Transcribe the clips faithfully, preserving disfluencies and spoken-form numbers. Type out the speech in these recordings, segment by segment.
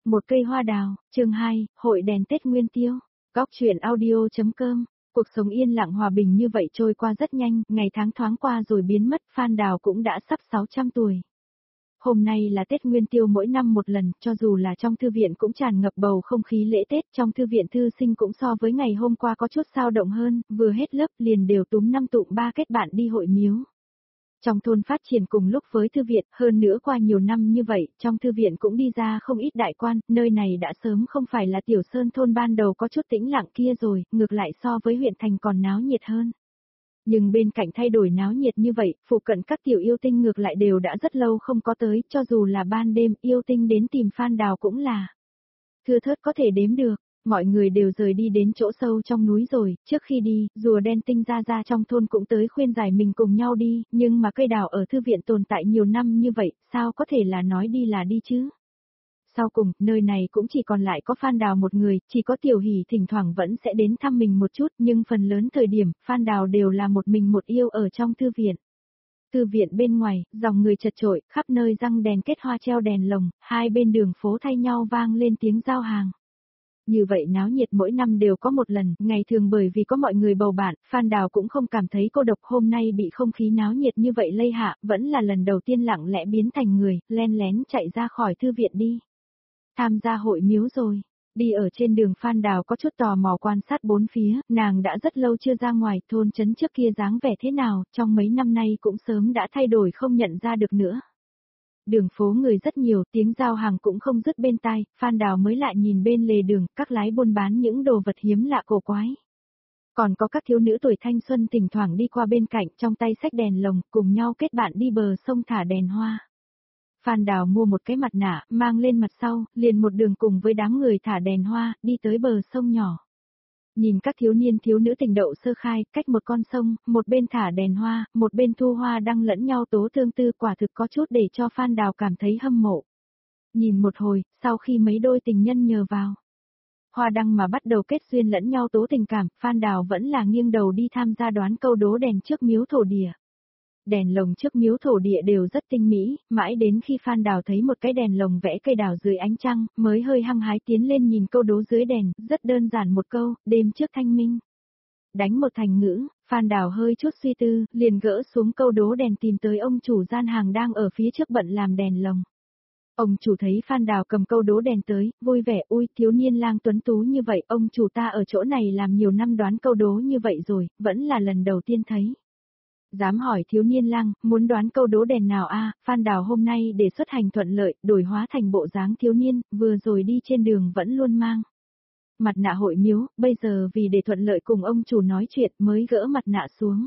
Một cây hoa đào, chương hai, hội đèn Tết Nguyên Tiêu. Góc truyện audio.com. Cuộc sống yên lặng hòa bình như vậy trôi qua rất nhanh, ngày tháng thoáng qua rồi biến mất, Phan Đào cũng đã sắp sáu trăm tuổi. Hôm nay là Tết Nguyên Tiêu mỗi năm một lần, cho dù là trong thư viện cũng tràn ngập bầu không khí lễ Tết, trong thư viện thư sinh cũng so với ngày hôm qua có chút sao động hơn, vừa hết lớp liền đều túm năm tụm ba kết bạn đi hội miếu. Trong thôn phát triển cùng lúc với thư viện, hơn nữa qua nhiều năm như vậy, trong thư viện cũng đi ra không ít đại quan, nơi này đã sớm không phải là tiểu sơn thôn ban đầu có chút tĩnh lặng kia rồi, ngược lại so với huyện thành còn náo nhiệt hơn. Nhưng bên cạnh thay đổi náo nhiệt như vậy, phụ cận các tiểu yêu tinh ngược lại đều đã rất lâu không có tới, cho dù là ban đêm yêu tinh đến tìm Phan Đào cũng là thưa thớt có thể đếm được. Mọi người đều rời đi đến chỗ sâu trong núi rồi, trước khi đi, rùa đen tinh ra ra trong thôn cũng tới khuyên giải mình cùng nhau đi, nhưng mà cây đào ở thư viện tồn tại nhiều năm như vậy, sao có thể là nói đi là đi chứ? Sau cùng, nơi này cũng chỉ còn lại có Phan Đào một người, chỉ có Tiểu Hỷ thỉnh thoảng vẫn sẽ đến thăm mình một chút, nhưng phần lớn thời điểm, Phan Đào đều là một mình một yêu ở trong thư viện. Thư viện bên ngoài, dòng người chật chội, khắp nơi răng đèn kết hoa treo đèn lồng, hai bên đường phố thay nhau vang lên tiếng giao hàng. Như vậy náo nhiệt mỗi năm đều có một lần, ngày thường bởi vì có mọi người bầu bạn, Phan Đào cũng không cảm thấy cô độc, hôm nay bị không khí náo nhiệt như vậy lây hạ, vẫn là lần đầu tiên lặng lẽ biến thành người, len lén chạy ra khỏi thư viện đi. Tham gia hội miếu rồi, đi ở trên đường Phan Đào có chút tò mò quan sát bốn phía, nàng đã rất lâu chưa ra ngoài, thôn trấn trước kia dáng vẻ thế nào, trong mấy năm nay cũng sớm đã thay đổi không nhận ra được nữa. Đường phố người rất nhiều, tiếng giao hàng cũng không dứt bên tai, Phan Đào mới lại nhìn bên lề đường, các lái buôn bán những đồ vật hiếm lạ cổ quái. Còn có các thiếu nữ tuổi thanh xuân thỉnh thoảng đi qua bên cạnh trong tay xách đèn lồng, cùng nhau kết bạn đi bờ sông thả đèn hoa. Phan Đào mua một cái mặt nạ, mang lên mặt sau, liền một đường cùng với đám người thả đèn hoa, đi tới bờ sông nhỏ. Nhìn các thiếu niên thiếu nữ tình đậu sơ khai, cách một con sông, một bên thả đèn hoa, một bên thu hoa đăng lẫn nhau tố tương tư, quả thực có chút để cho Phan Đào cảm thấy hâm mộ. Nhìn một hồi, sau khi mấy đôi tình nhân nhờ vào hoa đăng mà bắt đầu kết duyên lẫn nhau tố tình cảm, Phan Đào vẫn là nghiêng đầu đi tham gia đoán câu đố đèn trước miếu thổ địa. Đèn lồng trước miếu thổ địa đều rất tinh mỹ, mãi đến khi Phan Đào thấy một cái đèn lồng vẽ cây đào dưới ánh trăng, mới hơi hăng hái tiến lên nhìn câu đố dưới đèn, rất đơn giản một câu, đêm trước thanh minh. Đánh một thành ngữ, Phan Đào hơi chút suy tư, liền gỡ xuống câu đố đèn tìm tới ông chủ gian hàng đang ở phía trước bận làm đèn lồng. Ông chủ thấy Phan Đào cầm câu đố đèn tới, vui vẻ, ui thiếu niên lang tuấn tú như vậy, ông chủ ta ở chỗ này làm nhiều năm đoán câu đố như vậy rồi, vẫn là lần đầu tiên thấy. Dám hỏi thiếu niên lang, muốn đoán câu đố đèn nào a? Phan Đào hôm nay để xuất hành thuận lợi, đổi hóa thành bộ dáng thiếu niên, vừa rồi đi trên đường vẫn luôn mang mặt nạ hội miếu, bây giờ vì để thuận lợi cùng ông chủ nói chuyện mới gỡ mặt nạ xuống.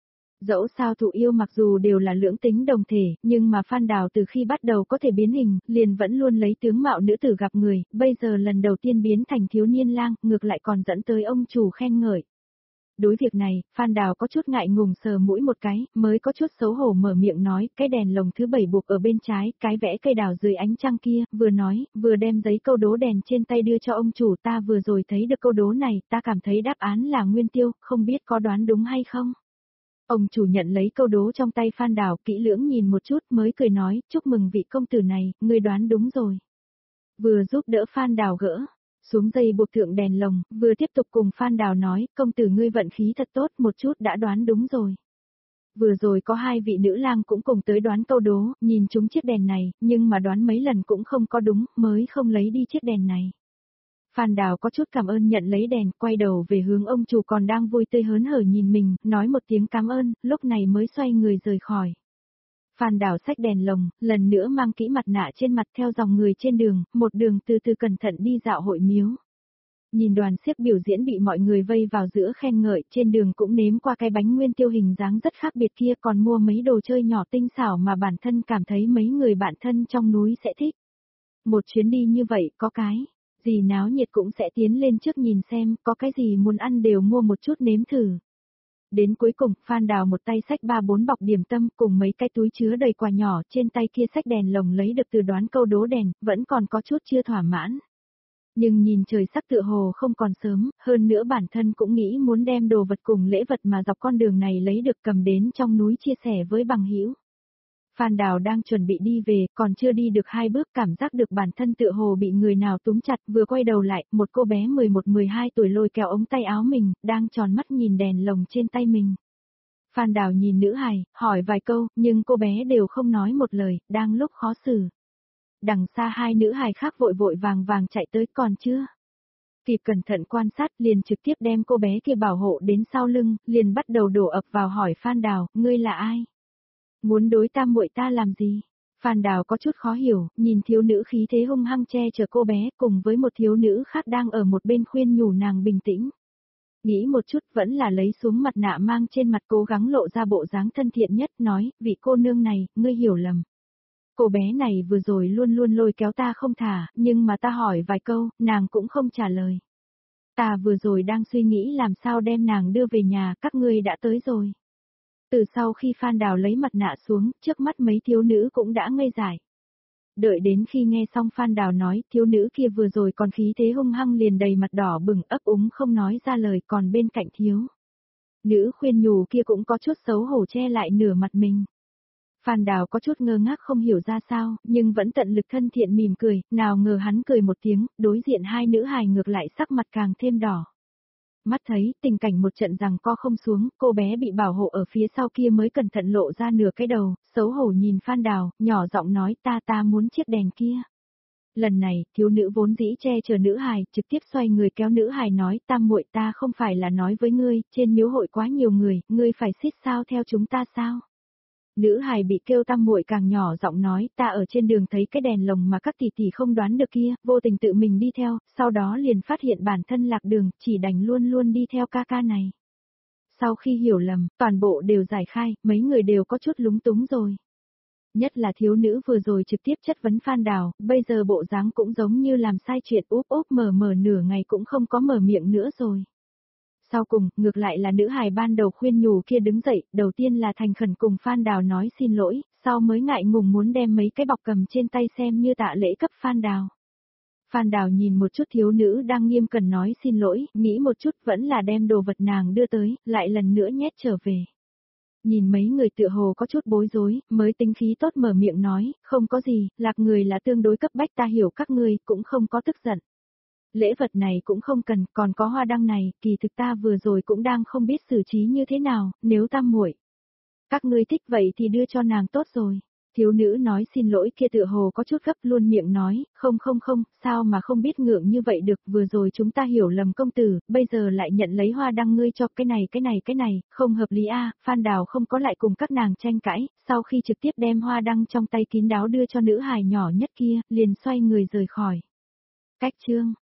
Dẫu sao thụ yêu mặc dù đều là lưỡng tính đồng thể, nhưng mà Phan Đào từ khi bắt đầu có thể biến hình, liền vẫn luôn lấy tướng mạo nữ tử gặp người, bây giờ lần đầu tiên biến thành thiếu niên lang, ngược lại còn dẫn tới ông chủ khen ngợi. Đối việc này, Phan Đào có chút ngại ngùng sờ mũi một cái, mới có chút xấu hổ mở miệng nói, cái đèn lồng thứ bảy buộc ở bên trái, cái vẽ cây đào dưới ánh trăng kia, vừa nói, vừa đem giấy câu đố đèn trên tay đưa cho ông chủ, ta vừa rồi thấy được câu đố này, ta cảm thấy đáp án là Nguyên Tiêu, không biết có đoán đúng hay không? Ông chủ nhận lấy câu đố trong tay Phan Đào, kỹ lưỡng nhìn một chút mới cười nói, chúc mừng vị công tử này, ngươi đoán đúng rồi. Vừa giúp đỡ Phan Đào gỡ xuống dây buộc thượng đèn lồng, vừa tiếp tục cùng Phan Đào nói, công tử ngươi vận khí thật tốt, một chút đã đoán đúng rồi. Vừa rồi có hai vị nữ lang cũng cùng tới đoán câu đố, nhìn chúng chiếc đèn này, nhưng mà đoán mấy lần cũng không có đúng, mới không lấy đi chiếc đèn này. Phan Đào có chút cảm ơn nhận lấy đèn, quay đầu về hướng ông chủ còn đang vui tươi hớn hở nhìn mình, nói một tiếng cảm ơn, lúc này mới xoay người rời khỏi. Phan Đào xách đèn lồng, lần nữa mang kỹ mặt nạ trên mặt theo dòng người trên đường, một đường từ từ cẩn thận đi dạo hội miếu. Nhìn đoàn xiếc biểu diễn bị mọi người vây vào giữa khen ngợi, trên đường cũng nếm qua cái bánh Nguyên Tiêu hình dáng rất khác biệt kia, còn mua mấy đồ chơi nhỏ tinh xảo mà bản thân cảm thấy mấy người bạn thân trong núi sẽ thích. Một chuyến đi như vậy, có cái gì náo nhiệt cũng sẽ tiến lên trước nhìn xem, có cái gì muốn ăn đều mua một chút nếm thử. Đến cuối cùng, Phan Đào một tay xách ba bốn bọc điểm tâm cùng mấy cái túi chứa đầy quà nhỏ, trên tay kia xách đèn lồng lấy được từ đoán câu đố đèn, vẫn còn có chút chưa thỏa mãn. Nhưng nhìn trời sắc tựa hồ không còn sớm, hơn nữa bản thân cũng nghĩ muốn đem đồ vật cùng lễ vật mà dọc con đường này lấy được cầm đến trong núi chia sẻ với bằng hữu. Phan Đào đang chuẩn bị đi về, còn chưa đi được hai bước cảm giác được bản thân tựa hồ bị người nào túm chặt, vừa quay đầu lại, một cô bé mười một mười hai tuổi lôi kéo ống tay áo mình, đang tròn mắt nhìn đèn lồng trên tay mình. Phan Đào nhìn nữ hài, hỏi vài câu, nhưng cô bé đều không nói một lời, đang lúc khó xử. Đằng xa hai nữ hài khác vội vội vàng vàng chạy tới, còn chưa kịp cẩn thận quan sát, liền trực tiếp đem cô bé kia bảo hộ đến sau lưng, liền bắt đầu đổ ập vào hỏi Phan Đào, ngươi là ai? Muốn đối tam muội ta làm gì? Phan Đào có chút khó hiểu, nhìn thiếu nữ khí thế hung hăng che chở cô bé, cùng với một thiếu nữ khác đang ở một bên khuyên nhủ nàng bình tĩnh. Nghĩ một chút vẫn là lấy xuống mặt nạ mang trên mặt, cố gắng lộ ra bộ dáng thân thiện nhất, nói, vị cô nương này, ngươi hiểu lầm. Cô bé này vừa rồi luôn luôn lôi kéo ta không thả, nhưng mà ta hỏi vài câu, nàng cũng không trả lời. Ta vừa rồi đang suy nghĩ làm sao đem nàng đưa về nhà, các ngươi đã tới rồi. Từ sau khi Phan Đào lấy mặt nạ xuống, trước mắt mấy thiếu nữ cũng đã ngây dại. Đợi đến khi nghe xong Phan Đào nói, thiếu nữ kia vừa rồi còn khí thế hung hăng liền đầy mặt đỏ bừng, ấp úng không nói ra lời, còn bên cạnh thiếu nữ khuyên nhủ kia cũng có chút xấu hổ che lại nửa mặt mình. Phan Đào có chút ngơ ngác không hiểu ra sao, nhưng vẫn tận lực thân thiện mỉm cười, nào ngờ hắn cười một tiếng, đối diện hai nữ hài ngược lại sắc mặt càng thêm đỏ. Mắt thấy, tình cảnh một trận rằng co không xuống, cô bé bị bảo hộ ở phía sau kia mới cẩn thận lộ ra nửa cái đầu, xấu hổ nhìn Phan Đào, nhỏ giọng nói ta ta muốn chiếc đèn kia. Lần này, thiếu nữ vốn dĩ che chở nữ hài, trực tiếp xoay người kéo nữ hài nói, tam muội ta không phải là nói với ngươi, trên miếu hội quá nhiều người, ngươi phải xít sao theo chúng ta sao? Nữ hài bị kêu tam muội càng nhỏ giọng nói, ta ở trên đường thấy cái đèn lồng mà các tỷ tỷ không đoán được kia, vô tình tự mình đi theo, sau đó liền phát hiện bản thân lạc đường, chỉ đành luôn luôn đi theo ca ca này. Sau khi hiểu lầm, toàn bộ đều giải khai, mấy người đều có chút lúng túng rồi. Nhất là thiếu nữ vừa rồi trực tiếp chất vấn Phan Đào, bây giờ bộ dáng cũng giống như làm sai chuyện, úp úp mở mở nửa ngày cũng không có mở miệng nữa rồi. Sau cùng, ngược lại là nữ hài ban đầu khuyên nhủ kia đứng dậy, đầu tiên là thành khẩn cùng Phan Đào nói xin lỗi, sau mới ngại ngùng muốn đem mấy cái bọc cầm trên tay xem như tạ lễ cấp Phan Đào. Phan Đào nhìn một chút thiếu nữ đang nghiêm cẩn nói xin lỗi, nghĩ một chút vẫn là đem đồ vật nàng đưa tới, lại lần nữa nhét trở về. Nhìn mấy người tựa hồ có chút bối rối, mới tính khí tốt mở miệng nói, không có gì, lạc người là tương đối cấp bách ta hiểu các ngươi, cũng không có tức giận. Lễ vật này cũng không cần, còn có hoa đăng này, kỳ thực ta vừa rồi cũng đang không biết xử trí như thế nào, nếu tam muội các ngươi thích vậy thì đưa cho nàng tốt rồi. Thiếu nữ nói xin lỗi kia tựa hồ có chút gấp luôn miệng nói, không không không, sao mà không biết ngượng như vậy được, vừa rồi chúng ta hiểu lầm công tử, bây giờ lại nhận lấy hoa đăng ngươi cho cái này cái này cái này, không hợp lý a. Phan Đào không có lại cùng các nàng tranh cãi, sau khi trực tiếp đem hoa đăng trong tay kín đáo đưa cho nữ hài nhỏ nhất kia, liền xoay người rời khỏi. Cách chương